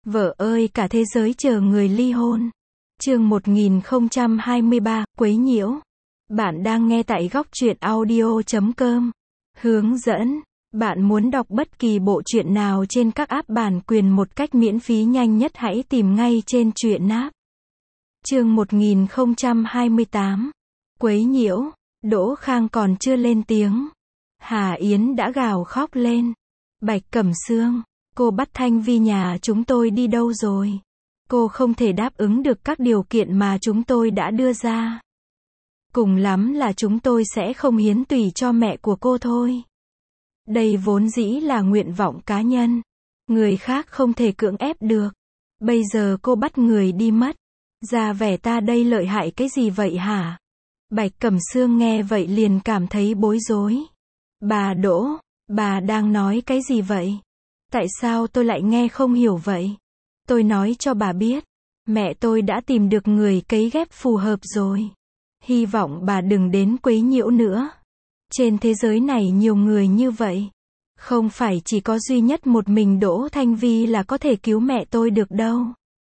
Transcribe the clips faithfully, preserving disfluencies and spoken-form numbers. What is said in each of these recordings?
Vợ ơi, cả thế giới chờ người ly hôn. Chương một nghìn không trăm hai mươi ba, quấy nhiễu. Bạn đang nghe tại góc truyện audio chấm com. Hướng dẫn. Bạn muốn đọc bất kỳ bộ truyện nào trên các app bản quyền một cách miễn phí nhanh nhất, hãy tìm ngay trên truyện app. Chương một nghìn không trăm hai mươi tám. Quấy nhiễu. Đỗ Khang còn chưa lên tiếng, Hà Yến đã gào khóc lên. Bạch Cẩm Sương, cô bắt Thanh Vi nhà chúng tôi đi đâu rồi? Cô không thể đáp ứng được các điều kiện mà chúng tôi đã đưa ra. Cùng lắm là chúng tôi sẽ không hiến tủy cho mẹ của cô thôi. Đây vốn dĩ là nguyện vọng cá nhân. Người khác không thể cưỡng ép được. Bây giờ cô bắt người đi mất. Ra vẻ ta đây lợi hại cái gì vậy hả? Bạch Cẩm Sương nghe vậy liền cảm thấy bối rối. Bà Đỗ, bà đang nói cái gì vậy? Tại sao tôi lại nghe không hiểu vậy? Tôi nói cho bà biết, mẹ tôi đã tìm được người cấy ghép phù hợp rồi. Hy vọng bà đừng đến quấy nhiễu nữa. Trên thế giới này nhiều người như vậy. Không phải chỉ có duy nhất một mình Đỗ Thanh Vi là có thể cứu mẹ tôi được đâu.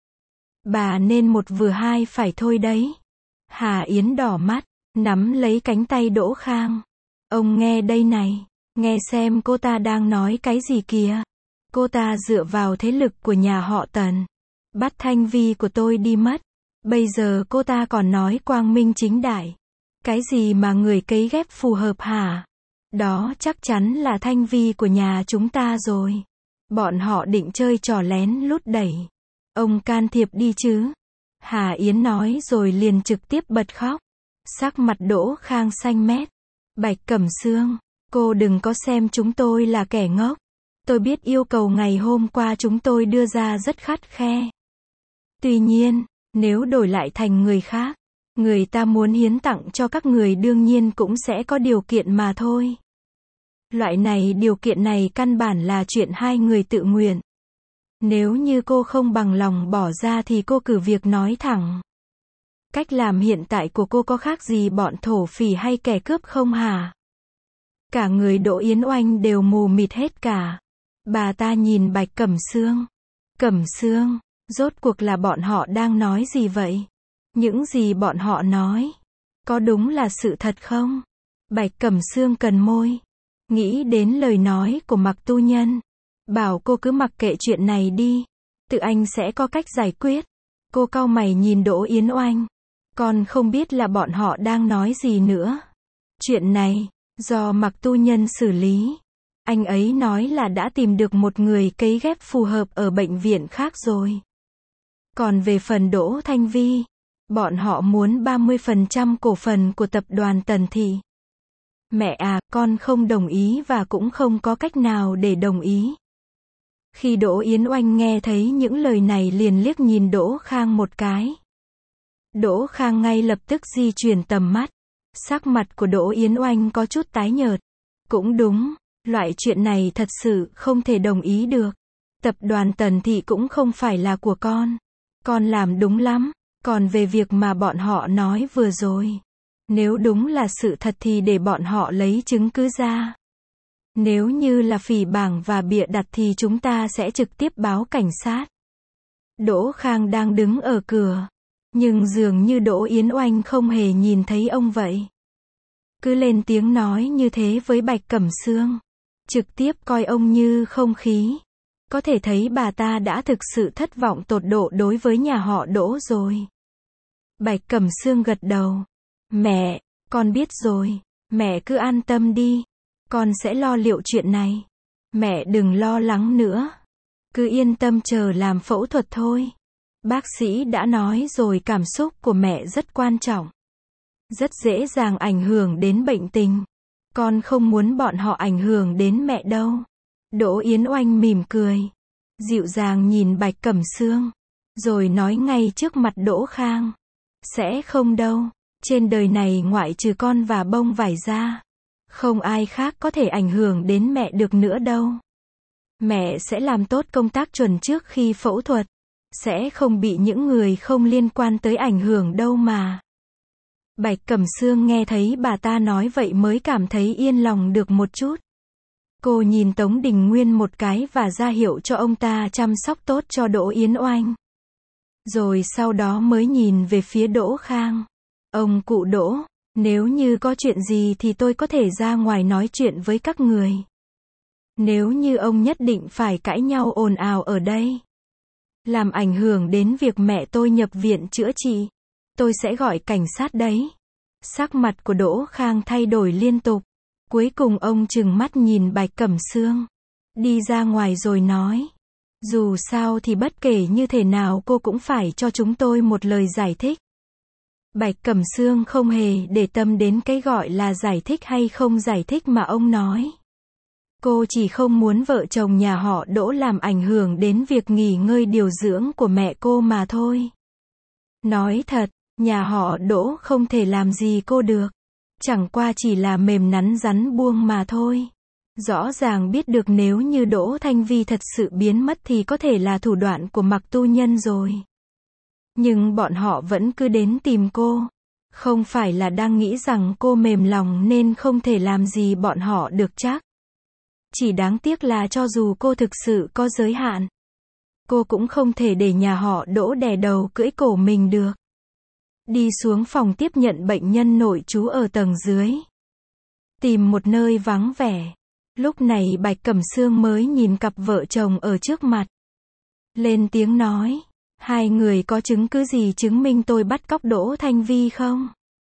Bà nên một vừa hai phải thôi đấy. Hà Yến đỏ mắt, nắm lấy cánh tay Đỗ Khang. Ông nghe đây này, nghe xem cô ta đang nói cái gì kìa. Cô ta dựa vào thế lực của nhà họ Tần, bắt Thanh Vi của tôi đi mất. Bây giờ cô ta còn nói quang minh chính đại. Cái gì mà người cấy ghép phù hợp hả? Đó chắc chắn là Thanh Vi của nhà chúng ta rồi. Bọn họ định chơi trò lén lút đẩy. Ông can thiệp đi chứ. Hà Yến nói rồi liền trực tiếp bật khóc. Sắc mặt Đỗ Khang xanh mét. Bạch Cẩm Sương, cô đừng có xem chúng tôi là kẻ ngốc. Tôi biết yêu cầu ngày hôm qua chúng tôi đưa ra rất khắt khe. Tuy nhiên, nếu đổi lại thành người khác, người ta muốn hiến tặng cho các người đương nhiên cũng sẽ có điều kiện mà thôi. Loại này điều kiện này căn bản là chuyện hai người tự nguyện. Nếu như cô không bằng lòng bỏ ra thì cô cứ việc nói thẳng. Cách làm hiện tại của cô có khác gì bọn thổ phỉ hay kẻ cướp không hả? Cả người Đỗ Yến Oanh đều mù mịt hết cả. Bà ta nhìn Bạch Cẩm Sương. Cẩm Sương, rốt cuộc là bọn họ đang nói gì vậy? Những gì bọn họ nói, có đúng là sự thật không? Bạch Cẩm Sương cần môi. Nghĩ đến lời nói của Mạc Tu Nhân. Bảo cô cứ mặc kệ chuyện này đi. Tự anh sẽ có cách giải quyết. Cô cau mày nhìn Đỗ Yến Oanh. Còn không biết là bọn họ đang nói gì nữa. Chuyện này, do Mạc Tu Nhân xử lý. Anh ấy nói là đã tìm được một người cấy ghép phù hợp ở bệnh viện khác rồi. Còn về phần Đỗ Thanh Vi, bọn họ muốn ba mươi phần trăm cổ phần của tập đoàn Tần Thị. Mẹ à, con không đồng ý và cũng không có cách nào để đồng ý. Khi Đỗ Yến Oanh nghe thấy những lời này liền liếc nhìn Đỗ Khang một cái. Đỗ Khang ngay lập tức di chuyển tầm mắt. Sắc mặt của Đỗ Yến Oanh có chút tái nhợt. Cũng đúng, loại chuyện này thật sự không thể đồng ý được. Tập đoàn Tần Thị cũng không phải là của con. Con làm đúng lắm. Còn về việc mà bọn họ nói vừa rồi, nếu đúng là sự thật thì để bọn họ lấy chứng cứ ra. Nếu như là phỉ báng và bịa đặt thì chúng ta sẽ trực tiếp báo cảnh sát. Đỗ Khang đang đứng ở cửa. Nhưng dường như Đỗ Yến Oanh không hề nhìn thấy ông vậy. Cứ lên tiếng nói như thế với Bạch Cẩm Sương. Trực tiếp coi ông như không khí. Có thể thấy bà ta đã thực sự thất vọng tột độ đối với nhà họ Đỗ rồi. Bạch Cẩm Sương gật đầu. Mẹ, con biết rồi. Mẹ cứ an tâm đi. Con sẽ lo liệu chuyện này. Mẹ đừng lo lắng nữa. Cứ yên tâm chờ làm phẫu thuật thôi. Bác sĩ đã nói rồi, cảm xúc của mẹ rất quan trọng. Rất dễ dàng ảnh hưởng đến bệnh tình. Con không muốn bọn họ ảnh hưởng đến mẹ đâu. Đỗ Yến Oanh mỉm cười. Dịu dàng nhìn Bạch Cẩm Sương. Rồi nói ngay trước mặt Đỗ Khang. Sẽ không đâu. Trên đời này ngoại trừ con và bông vải ra, không ai khác có thể ảnh hưởng đến mẹ được nữa đâu. Mẹ sẽ làm tốt công tác chuẩn trước khi phẫu thuật. Sẽ không bị những người không liên quan tới ảnh hưởng đâu mà. Bạch Cẩm Sương nghe thấy bà ta nói vậy mới cảm thấy yên lòng được một chút. Cô nhìn Tống Đình Nguyên một cái và ra hiệu cho ông ta chăm sóc tốt cho Đỗ Yến Oanh. Rồi sau đó mới nhìn về phía Đỗ Khang. Ông cụ Đỗ, nếu như có chuyện gì thì tôi có thể ra ngoài nói chuyện với các người. Nếu như ông nhất định phải cãi nhau ồn ào ở đây, làm ảnh hưởng đến việc mẹ tôi nhập viện chữa trị, tôi sẽ gọi cảnh sát đấy. Sắc mặt của Đỗ Khang thay đổi liên tục. Cuối cùng ông trừng mắt nhìn Bạch Cẩm Sương. Đi ra ngoài rồi nói. Dù sao thì bất kể như thế nào cô cũng phải cho chúng tôi một lời giải thích. Bạch Cẩm Sương không hề để tâm đến cái gọi là giải thích hay không giải thích mà ông nói. Cô chỉ không muốn vợ chồng nhà họ Đỗ làm ảnh hưởng đến việc nghỉ ngơi điều dưỡng của mẹ cô mà thôi. Nói thật, nhà họ Đỗ không thể làm gì cô được. Chẳng qua chỉ là mềm nắn rắn buông mà thôi. Rõ ràng biết được nếu như Đỗ Thanh Vi thật sự biến mất thì có thể là thủ đoạn của Mạc Tu Nhân rồi. Nhưng bọn họ vẫn cứ đến tìm cô. Không phải là đang nghĩ rằng cô mềm lòng nên không thể làm gì bọn họ được chắc. Chỉ đáng tiếc là cho dù cô thực sự có giới hạn, cô cũng không thể để nhà họ Đỗ đè đầu cưỡi cổ mình được. Đi xuống phòng tiếp nhận bệnh nhân nội trú ở tầng dưới. Tìm một nơi vắng vẻ. Lúc này Bạch Cẩm Sương mới nhìn cặp vợ chồng ở trước mặt. Lên tiếng nói. Hai người có chứng cứ gì chứng minh tôi bắt cóc Đỗ Thanh Vi không?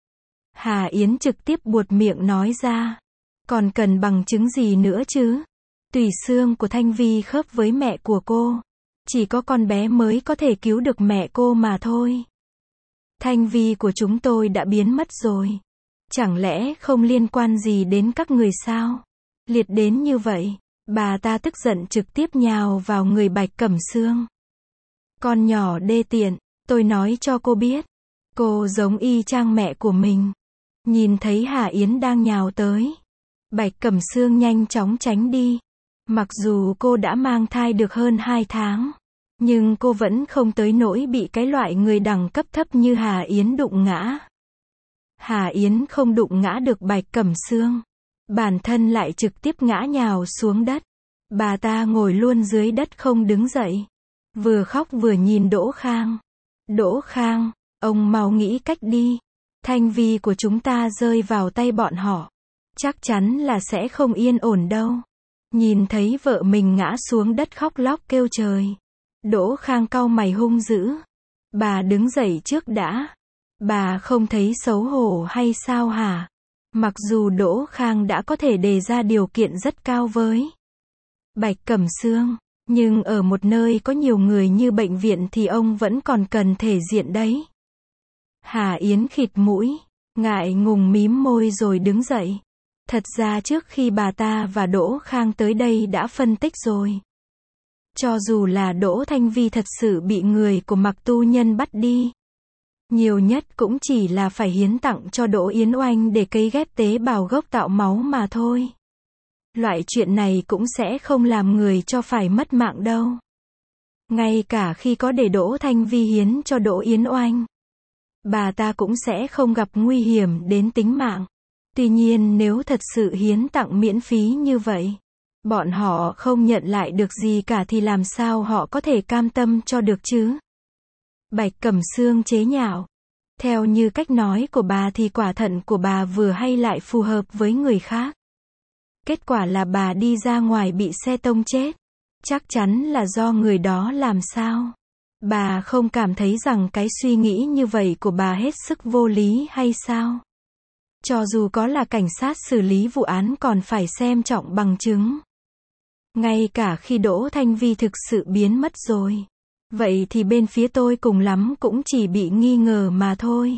Hà Yến trực tiếp buột miệng nói ra. Còn cần bằng chứng gì nữa chứ? Tủy xương của Thanh Vi khớp với mẹ của cô. Chỉ có con bé mới có thể cứu được mẹ cô mà thôi. Thanh Vi của chúng tôi đã biến mất rồi. Chẳng lẽ không liên quan gì đến các người sao? Liệt đến như vậy, bà ta tức giận trực tiếp nhào vào người Bạch Cẩm Sương. Con nhỏ đê tiện, tôi nói cho cô biết. Cô giống y chang mẹ của mình. Nhìn thấy Hà Yến đang nhào tới. Bạch Cẩm Sương nhanh chóng tránh đi. Mặc dù cô đã mang thai được hơn hai tháng. Nhưng cô vẫn không tới nỗi bị cái loại người đẳng cấp thấp như Hà Yến đụng ngã. Hà Yến không đụng ngã được Bạch Cẩm Sương. Bản thân lại trực tiếp ngã nhào xuống đất. Bà ta ngồi luôn dưới đất không đứng dậy. Vừa khóc vừa nhìn Đỗ Khang. Đỗ Khang, ông mau nghĩ cách đi. Thanh Vi của chúng ta rơi vào tay bọn họ. Chắc chắn là sẽ không yên ổn đâu. Nhìn thấy vợ mình ngã xuống đất khóc lóc kêu trời. Đỗ Khang cau mày hung dữ. Bà đứng dậy trước đã. Bà không thấy xấu hổ hay sao hả? Mặc dù Đỗ Khang đã có thể đề ra điều kiện rất cao với Bạch Cẩm Sương, nhưng ở một nơi có nhiều người như bệnh viện thì ông vẫn còn cần thể diện đấy. Hà Yến khịt mũi, ngại ngùng mím môi rồi đứng dậy. Thật ra trước khi bà ta và Đỗ Khang tới đây đã phân tích rồi. Cho dù là Đỗ Thanh Vi thật sự bị người của Mạc Tu Nhân bắt đi, nhiều nhất cũng chỉ là phải hiến tặng cho Đỗ Yến Oanh để cấy ghép tế bào gốc tạo máu mà thôi. Loại chuyện này cũng sẽ không làm người cho phải mất mạng đâu. Ngay cả khi có để Đỗ Thanh Vi hiến cho Đỗ Yến Oanh, bà ta cũng sẽ không gặp nguy hiểm đến tính mạng. Tuy nhiên nếu thật sự hiến tặng miễn phí như vậy, bọn họ không nhận lại được gì cả thì làm sao họ có thể cam tâm cho được chứ? Bạch Cẩm Sương chế nhạo. Theo như cách nói của bà thì quả thận của bà vừa hay lại phù hợp với người khác. Kết quả là bà đi ra ngoài bị xe tông chết. Chắc chắn là do người đó làm sao? Bà không cảm thấy rằng cái suy nghĩ như vậy của bà hết sức vô lý hay sao? Cho dù có là cảnh sát xử lý vụ án còn phải xem trọng bằng chứng. Ngay cả khi Đỗ Thanh Vi thực sự biến mất rồi. Vậy thì bên phía tôi cùng lắm cũng chỉ bị nghi ngờ mà thôi.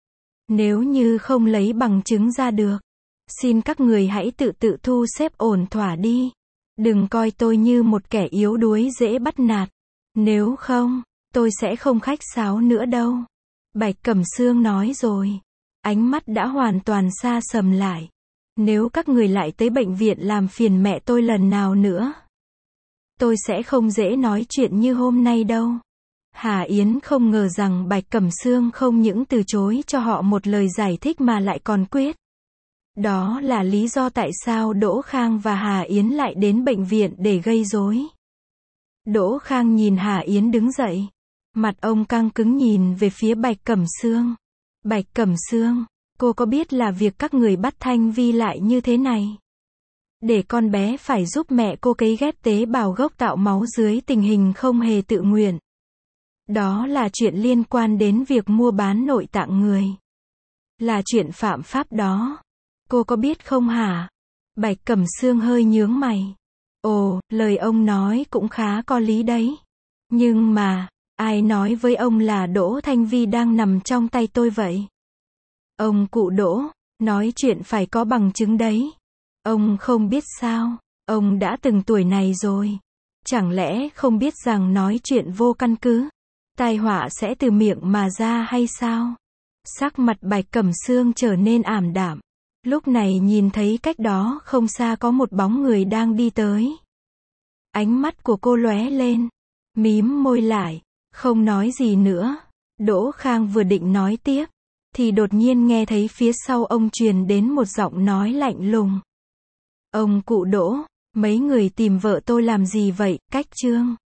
Nếu như không lấy bằng chứng ra được, xin các người hãy tự tự thu xếp ổn thỏa đi. Đừng coi tôi như một kẻ yếu đuối dễ bắt nạt. Nếu không, tôi sẽ không khách sáo nữa đâu. Bạch Cẩm Sương nói rồi. Ánh mắt đã hoàn toàn xa sầm lại. Nếu các người lại tới bệnh viện làm phiền mẹ tôi lần nào nữa, tôi sẽ không dễ nói chuyện như hôm nay đâu. Hà Yến không ngờ rằng Bạch Cẩm Sương không những từ chối cho họ một lời giải thích mà lại còn quyết Đó là lý do tại sao Đỗ Khang và Hà Yến lại đến bệnh viện để gây rối. Đỗ Khang nhìn Hà Yến đứng dậy. Mặt ông căng cứng nhìn về phía Bạch Cẩm Sương. Bạch Cẩm Sương, cô có biết là việc các người bắt Thanh Vi lại như thế này? Để con bé phải giúp mẹ cô cấy ghép tế bào gốc tạo máu dưới tình hình không hề tự nguyện. Đó là chuyện liên quan đến việc mua bán nội tạng người. Là chuyện phạm pháp đó. Cô có biết không hả? Bạch Cẩm Sương hơi nhướng mày. Ồ, lời ông nói cũng khá có lý đấy. Nhưng mà, ai nói với ông là Đỗ Thanh Vi đang nằm trong tay tôi vậy? Ông cụ Đỗ, nói chuyện phải có bằng chứng đấy. Ông không biết sao? Ông đã từng tuổi này rồi. Chẳng lẽ không biết rằng nói chuyện vô căn cứ, tai họa sẽ từ miệng mà ra hay sao? Sắc mặt Bạch Cẩm Sương trở nên ảm đạm. Lúc này nhìn thấy cách đó không xa có một bóng người đang đi tới. Ánh mắt của cô lóe lên, mím môi lại, không nói gì nữa. Đỗ Khang vừa định nói tiếp, thì đột nhiên nghe thấy phía sau ông truyền đến một giọng nói lạnh lùng. Ông cụ Đỗ, mấy người tìm vợ tôi làm gì vậy? Cách Trương.